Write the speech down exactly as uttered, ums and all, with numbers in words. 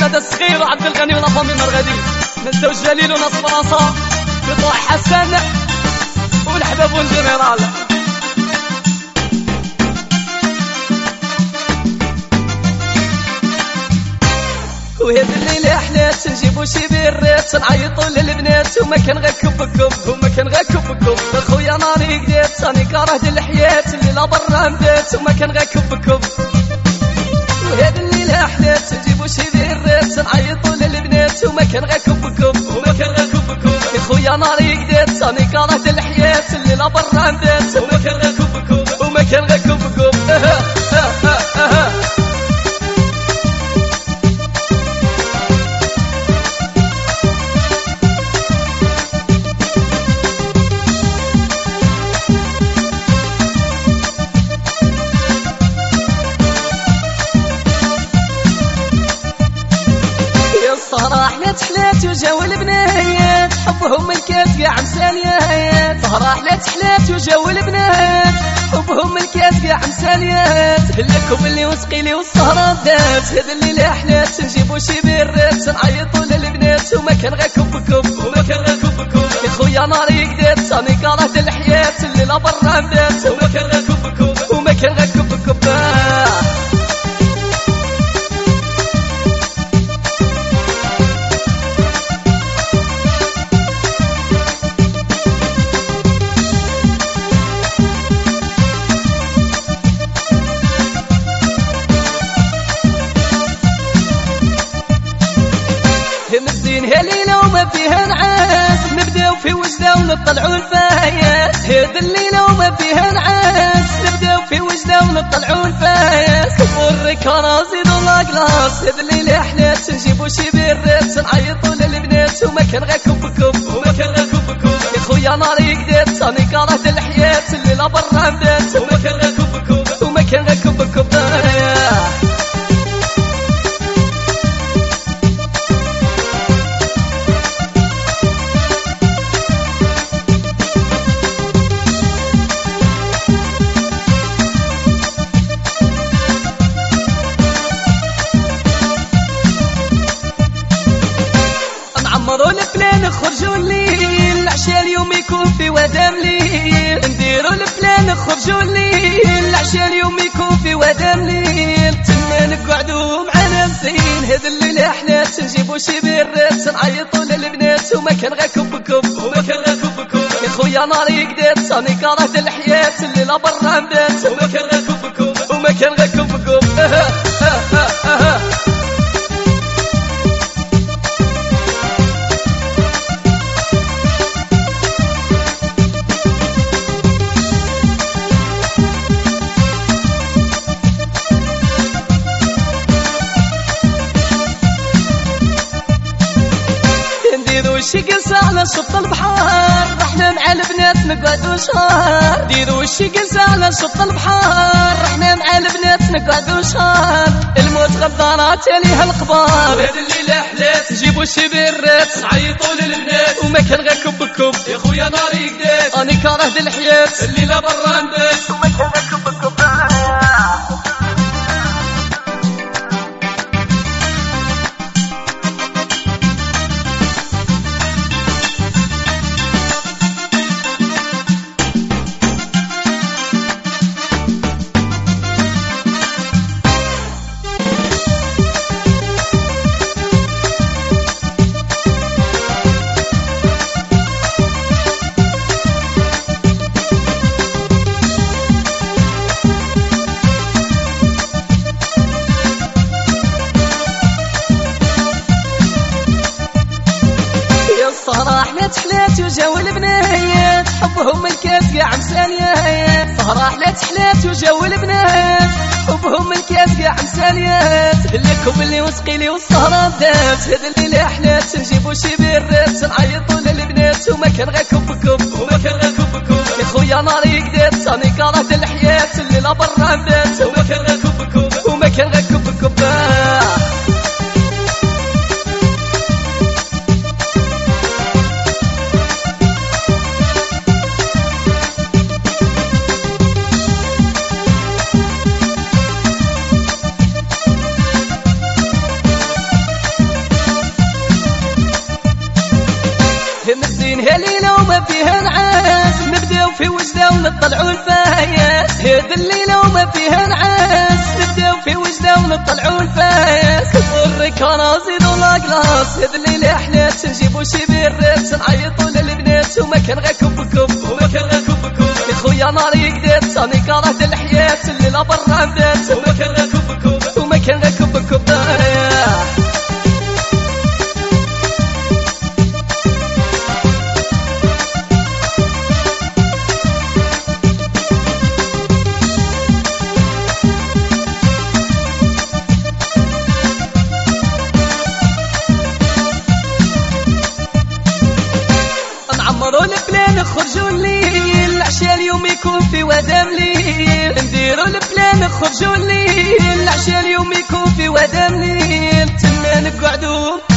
هذا الصغير وعبد الغني ولا فامي مرغدي، نساو جليل وناس فرنسا بطلع حسن والحباب والجنرال. وهاد الليلة حلات نجيبو شي بيرات نعيطو للبنات وما كان غير كب كب وما كان غير كب كب. خويا ناري قدات راني كاره الحياة الليلة برا مدات وما كان غير كب كب. وهاد الليلة حلات نجيبو شي بيرات نعيطو للبنات وما كان غير كب كب وما كان غير كب كب. خويا ناري قدات راني كاره الحياة الليلة برا مدات وما كان غير كب كب وما كان غير كب كب. سهرة حلات حلات وجاو البنات حبهم الكاس قاع مساليات. سهرة حلات حلات وجاو البنات حبهم الكاس قاع مساليات. لكم اللي وسقيلي والسهرة دات هاد الليلة حلات نجيبو شي بيرات نعيطو للبنات وما كان غير كب كب وما كان غير كب كب. يا خويا ناري قدات راني كرهت الحياة الليلة برا مدات وما كان غير كب كب وما كان غير كب كب. هي الليلة وما فيها نعاس نبداو في وجدة ونطلعو الفايات. هاد الليلة وما فيها نعاس نبداو في وجدة ونطلعو الفايات. والركارة زيدو لاكلاس هاد الليلة حلات نجيبو شي بيرات نعيطو للبنات وما كان غير كب كب وما كان غير كب كب. يا خويا ناري قدات راني كرهت الحياة الليلة برا مدات وما كان غير كب كب وما كان غير كب كب. نعمرو البلان نخرجو الليل العشاء اليوم يكون في ودا مليل. نديرو البلان نخرجو الليل العشاء اليوم يكون في ودا مليل. تما نقعدو معانا مزين هاد الليلة حلات نجيبو شي بيرات نعيطو للبنات وما كان غير كب كب وما كان غير كب كب. يا خويا ناري قدات راني كرهت الحياة الليلة برا مدات وما كان غير كب كب وما كان غير كب كب. وشي قلسة على شط البحر رحنا مع البنات نقعدو شهر. ديرو وشي قلسة على شط البحر رحنا مع البنات نقعدو شهر. الموت غدارات عليها القبار. هاد الليلة حلات نجيبو شي بيرات نعيطو للبنات وما كان غير كب كب. يا خويا ناري قدات راني كرهت الحياة الليلة برا مدات وما كان غير كب كب. سهرة حلات حلات وجاو البنات حبهم الكاس قاع مساليات. سهرة حلات حلات وجاو البنات حبهم الكاس قاع مساليات. لكم اللي وسقيلي والسهرة دات هاد الليلة حلات نجيبو شي بيرات نعيطو للبنات وما كان غير كب كب وما كان غير كب كب. يا خويا ناري قدات راني كرهت الحياة الليلة برا مدات وما كان غير كب كب وما كان غير كب كب. فيها نعاس نبداو في وجدة ونطلعوا الفايس. هذا الليلة وما فيها نعاس نبداو في وجدة ونطلعوا الفايس. كبر انا زيدوا لاكلاس. هذا الليلة حلات نجيبو شي بيرات نعيطوا للبنات وما كان غير كب كب وما كان غير كب كب. خويا ناري قدات راني كاره الحياة الليلة برا بدات وما كان غير كب كب وما كان غير كب كب. نعمروا البلان نخرجوا الليل العشاء اليوم يكون في ودام ليل. نديروا البلان نخرجوا الليل العشاء اليوم يكون في ودام ليل. تما نقعدوا